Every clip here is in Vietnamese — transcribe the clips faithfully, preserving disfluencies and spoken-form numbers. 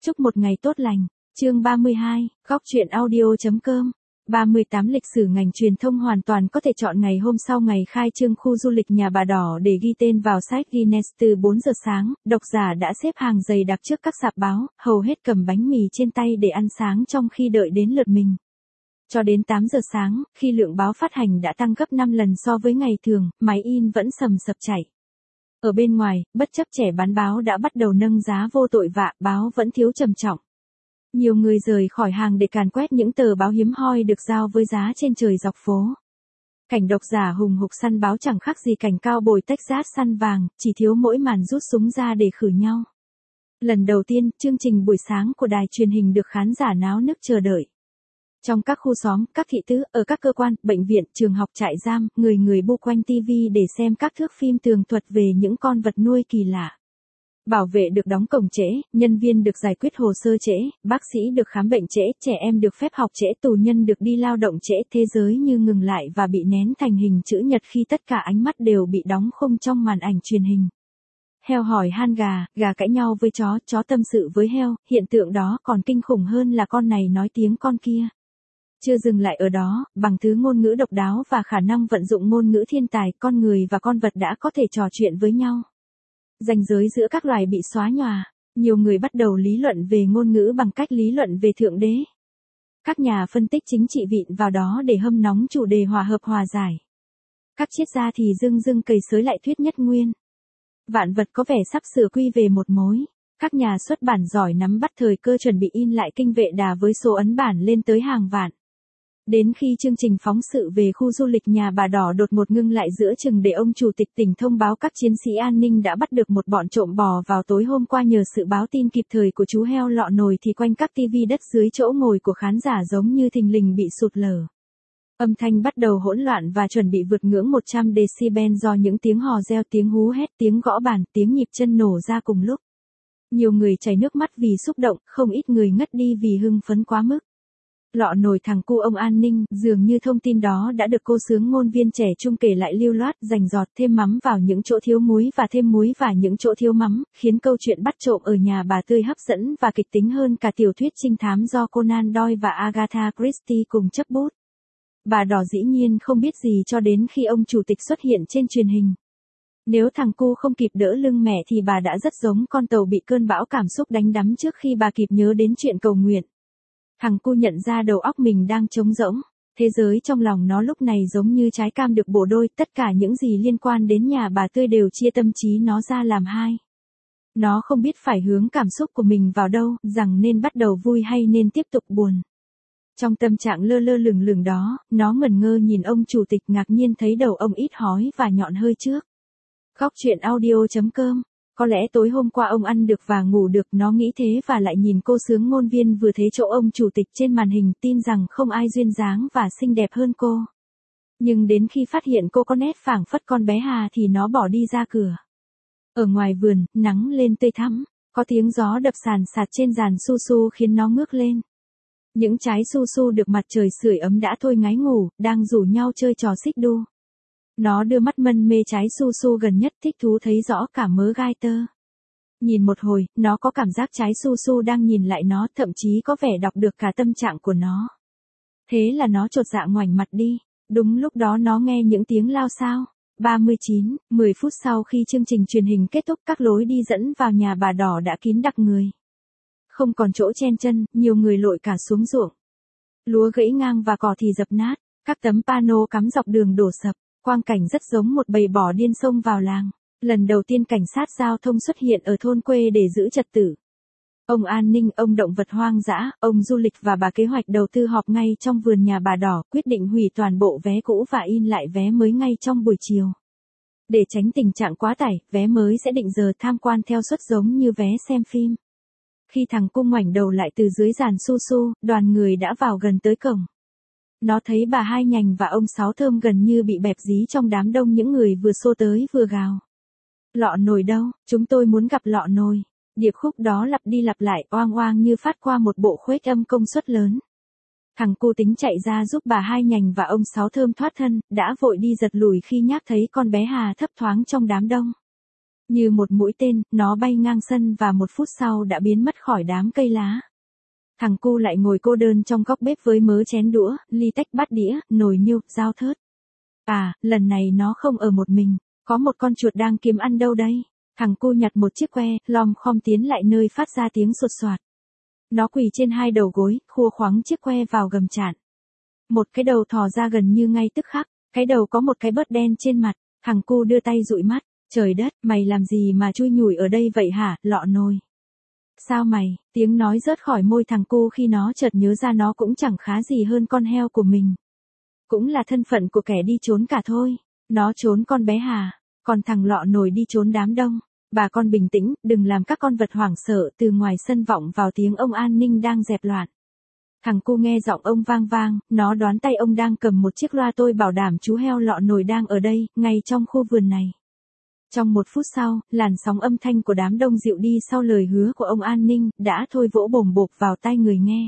Chúc một ngày tốt lành. Chương ba mươi hai, góc truyện audio.com. ba mươi tám Lịch sử ngành truyền thông hoàn toàn có thể chọn ngày hôm sau ngày khai trương khu du lịch Nhà Bà Đỏ để ghi tên vào sách Guinness. Từ bốn giờ sáng, độc giả đã xếp hàng dày đặc trước các sạp báo, hầu hết cầm bánh mì trên tay để ăn sáng trong khi đợi đến lượt mình. Cho đến tám giờ sáng, khi lượng báo phát hành đã tăng gấp năm lần so với ngày thường, máy in vẫn sầm sập chạy. Ở bên ngoài, bất chấp trẻ bán báo đã bắt đầu nâng giá vô tội vạ, báo vẫn thiếu trầm trọng. Nhiều người rời khỏi hàng để càn quét những tờ báo hiếm hoi được giao với giá trên trời dọc phố. Cảnh độc giả hùng hục săn báo chẳng khác gì cảnh cao bồi Texas săn vàng, chỉ thiếu mỗi màn rút súng ra để khử nhau. Lần đầu tiên, chương trình buổi sáng của đài truyền hình được khán giả náo nức chờ đợi. Trong các khu xóm, các thị tứ, ở các cơ quan, bệnh viện, trường học, trại giam, người người bu quanh tivi để xem các thước phim tường thuật về những con vật nuôi kỳ lạ. Bảo vệ được đóng cổng trễ, nhân viên được giải quyết hồ sơ trễ, bác sĩ được khám bệnh trễ, trẻ em được phép học trễ, tù nhân được đi lao động trễ, thế giới như ngừng lại và bị nén thành hình chữ nhật khi tất cả ánh mắt đều bị đóng khung trong màn ảnh truyền hình. Heo hỏi han gà, gà cãi nhau với chó, chó tâm sự với heo, hiện tượng đó còn kinh khủng hơn là con này nói tiếng con kia. Chưa dừng lại ở đó, bằng thứ ngôn ngữ độc đáo và khả năng vận dụng ngôn ngữ thiên tài, con người và con vật đã có thể trò chuyện với nhau. Ranh giới giữa các loài bị xóa nhòa, nhiều người bắt đầu lý luận về ngôn ngữ bằng cách lý luận về Thượng Đế. Các nhà phân tích chính trị vịn vào đó để hâm nóng chủ đề hòa hợp hòa giải. Các triết gia thì dưng dưng cày xới lại thuyết nhất nguyên. Vạn vật có vẻ sắp sửa quy về một mối. Các nhà xuất bản giỏi nắm bắt thời cơ chuẩn bị in lại Kinh Vệ Đà với số ấn bản lên tới hàng vạn. Đến khi chương trình phóng sự về khu du lịch Nhà Bà Đỏ đột ngột ngưng lại giữa chừng để ông chủ tịch tỉnh thông báo các chiến sĩ an ninh đã bắt được một bọn trộm bò vào tối hôm qua nhờ sự báo tin kịp thời của chú heo lọ nồi thì quanh các tivi đất dưới chỗ ngồi của khán giả giống như thình lình bị sụt lở. Âm thanh bắt đầu hỗn loạn và chuẩn bị vượt ngưỡng một trăm decibel do những tiếng hò reo, tiếng hú hét, tiếng gõ bàn, tiếng nhịp chân nổ ra cùng lúc. Nhiều người chảy nước mắt vì xúc động, không ít người ngất đi vì hưng phấn quá mức. Lọ nồi thằng cu ông an ninh, dường như thông tin đó đã được cô sướng ngôn viên trẻ trung kể lại lưu loát, rành rọt, thêm mắm vào những chỗ thiếu muối và thêm muối vào những chỗ thiếu mắm, khiến câu chuyện bắt trộm ở Nhà Bà tươi hấp dẫn và kịch tính hơn cả tiểu thuyết trinh thám do Conan Doyle và Agatha Christie cùng chấp bút. Bà Đỏ dĩ nhiên không biết gì cho đến khi ông chủ tịch xuất hiện trên truyền hình. Nếu thằng cu không kịp đỡ lưng mẹ thì bà đã rất giống con tàu bị cơn bão cảm xúc đánh đắm trước khi bà kịp nhớ đến chuyện cầu nguyện. Thằng cu nhận ra đầu óc mình đang trống rỗng, thế giới trong lòng nó lúc này giống như trái cam được bổ đôi, tất cả những gì liên quan đến Nhà Bà tươi đều chia tâm trí nó ra làm hai. Nó không biết phải hướng cảm xúc của mình vào đâu, rằng nên bắt đầu vui hay nên tiếp tục buồn. Trong tâm trạng lơ lơ lửng lửng đó, nó ngẩn ngơ nhìn ông chủ tịch, ngạc nhiên thấy đầu ông ít hói và nhọn hơi trước. Góc truyện audio.com. Có lẽ tối hôm qua ông ăn được và ngủ được, nó nghĩ thế và lại nhìn cô sướng ngôn viên vừa thế chỗ ông chủ tịch trên màn hình, tin rằng không ai duyên dáng và xinh đẹp hơn cô. Nhưng đến khi phát hiện cô có nét phảng phất con bé Hà thì nó bỏ đi ra cửa. Ở ngoài vườn, nắng lên tươi thắm, có tiếng gió đập sàn sạt trên giàn su su khiến nó ngước lên. Những trái su su được mặt trời sưởi ấm đã thôi ngái ngủ, đang rủ nhau chơi trò xích đu. Nó đưa mắt mân mê trái su su gần nhất, thích thú thấy rõ cả mớ gai tơ. Nhìn một hồi, nó có cảm giác trái su su đang nhìn lại nó, thậm chí có vẻ đọc được cả tâm trạng của nó. Thế là nó chột dạ ngoảnh mặt đi. Đúng lúc đó nó nghe những tiếng lao xao. ba mươi chín, mười phút sau khi chương trình truyền hình kết thúc, các lối đi dẫn vào Nhà Bà Đỏ đã kín đặc người. Không còn chỗ chen chân, nhiều người lội cả xuống ruộng. Lúa gãy ngang và cỏ thì dập nát, các tấm pano cắm dọc đường đổ sập. Quang cảnh rất giống một bầy bò điên xông vào làng. Lần đầu tiên cảnh sát giao thông xuất hiện ở thôn quê để giữ trật tự. Ông an ninh, ông động vật hoang dã, ông du lịch và bà kế hoạch đầu tư họp ngay trong vườn Nhà Bà Đỏ, quyết định hủy toàn bộ vé cũ và in lại vé mới ngay trong buổi chiều. Để tránh tình trạng quá tải, vé mới sẽ định giờ tham quan theo suất giống như vé xem phim. Khi thằng cu ngoảnh đầu lại từ dưới giàn su su, đoàn người đã vào gần tới cổng. Nó thấy bà Hai Nhành và ông Sáu Thơm gần như bị bẹp dí trong đám đông những người vừa xô tới vừa gào. Lọ nồi đâu, chúng tôi muốn gặp lọ nồi. Điệp khúc đó lặp đi lặp lại oang oang như phát qua một bộ khuếch âm công suất lớn. Thằng cu tính chạy ra giúp bà Hai Nhành và ông Sáu Thơm thoát thân, đã vội đi giật lùi khi nhác thấy con bé Hà thấp thoáng trong đám đông. Như một mũi tên, nó bay ngang sân và một phút sau đã biến mất khỏi đám cây lá. Thằng cu lại ngồi cô đơn trong góc bếp với mớ chén đũa, ly tách bát đĩa, nồi niêu, dao thớt. À, lần này nó không ở một mình, có một con chuột đang kiếm ăn đâu đây. Thằng cu nhặt một chiếc que, lom khom tiến lại nơi phát ra tiếng sột soạt. Nó quỳ trên hai đầu gối, khua khoắng chiếc que vào gầm chạn. Một cái đầu thò ra gần như ngay tức khắc, cái đầu có một cái bớt đen trên mặt. Thằng cu đưa tay dụi mắt, trời đất, mày làm gì mà chui nhủi ở đây vậy hả, lọ nồi? Sao mày, tiếng nói rớt khỏi môi thằng cu khi nó chợt nhớ ra nó cũng chẳng khá gì hơn con heo của mình. Cũng là thân phận của kẻ đi trốn cả thôi. Nó trốn con bé Hà, còn thằng lọ nồi đi trốn đám đông. Bà con bình tĩnh, đừng làm các con vật hoảng sợ. Từ ngoài sân vọng vào tiếng ông an ninh đang dẹp loạn. Thằng cu nghe giọng ông vang vang, nó đoán tay ông đang cầm một chiếc loa. Tôi bảo đảm chú heo lọ nồi đang ở đây, ngay trong khu vườn này. Trong một phút sau, làn sóng âm thanh của đám đông dịu đi sau lời hứa của ông an ninh, đã thôi vỗ bồm bộp vào tai người nghe.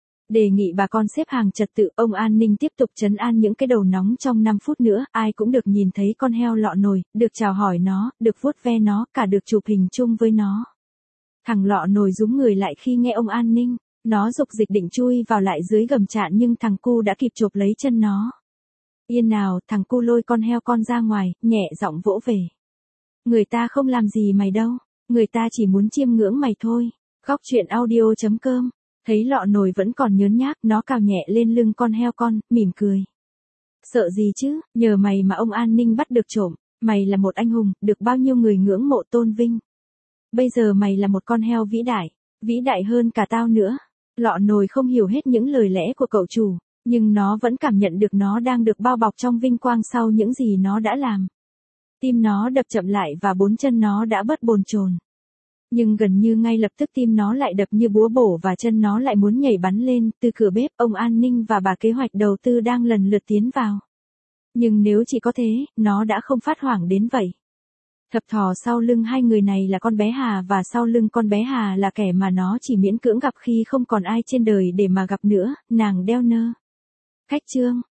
Đề nghị bà con xếp hàng trật tự, ông an ninh tiếp tục trấn an những cái đầu nóng trong năm phút nữa, ai cũng được nhìn thấy con heo lọ nồi, được chào hỏi nó, được vuốt ve nó, cả được chụp hình chung với nó. Thằng lọ nồi rúm người lại khi nghe ông an ninh, nó dục dịch định chui vào lại dưới gầm chạn nhưng thằng cu đã kịp chộp lấy chân nó. Yên nào, thằng cu lôi con heo con ra ngoài, nhẹ giọng vỗ về. Người ta không làm gì mày đâu, người ta chỉ muốn chiêm ngưỡng mày thôi. Góc truyện audio chấm com. Thấy lọ nồi vẫn còn nhớn nhác, nó cào nhẹ lên lưng con heo con, mỉm cười. Sợ gì chứ, nhờ mày mà ông an ninh bắt được trộm, mày là một anh hùng, được bao nhiêu người ngưỡng mộ tôn vinh. Bây giờ mày là một con heo vĩ đại, vĩ đại hơn cả tao nữa. Lọ nồi không hiểu hết những lời lẽ của cậu chủ, nhưng nó vẫn cảm nhận được nó đang được bao bọc trong vinh quang sau những gì nó đã làm. Tim nó đập chậm lại và bốn chân nó đã bớt bồn chồn. Nhưng gần như ngay lập tức tim nó lại đập như búa bổ và chân nó lại muốn nhảy bắn lên. Từ cửa bếp, ông an ninh và bà kế hoạch đầu tư đang lần lượt tiến vào. Nhưng nếu chỉ có thế, nó đã không phát hoảng đến vậy. Thập thò sau lưng hai người này là con bé Hà và sau lưng con bé Hà là kẻ mà nó chỉ miễn cưỡng gặp khi không còn ai trên đời để mà gặp nữa, nàng Đeo Nơ. Khách chương.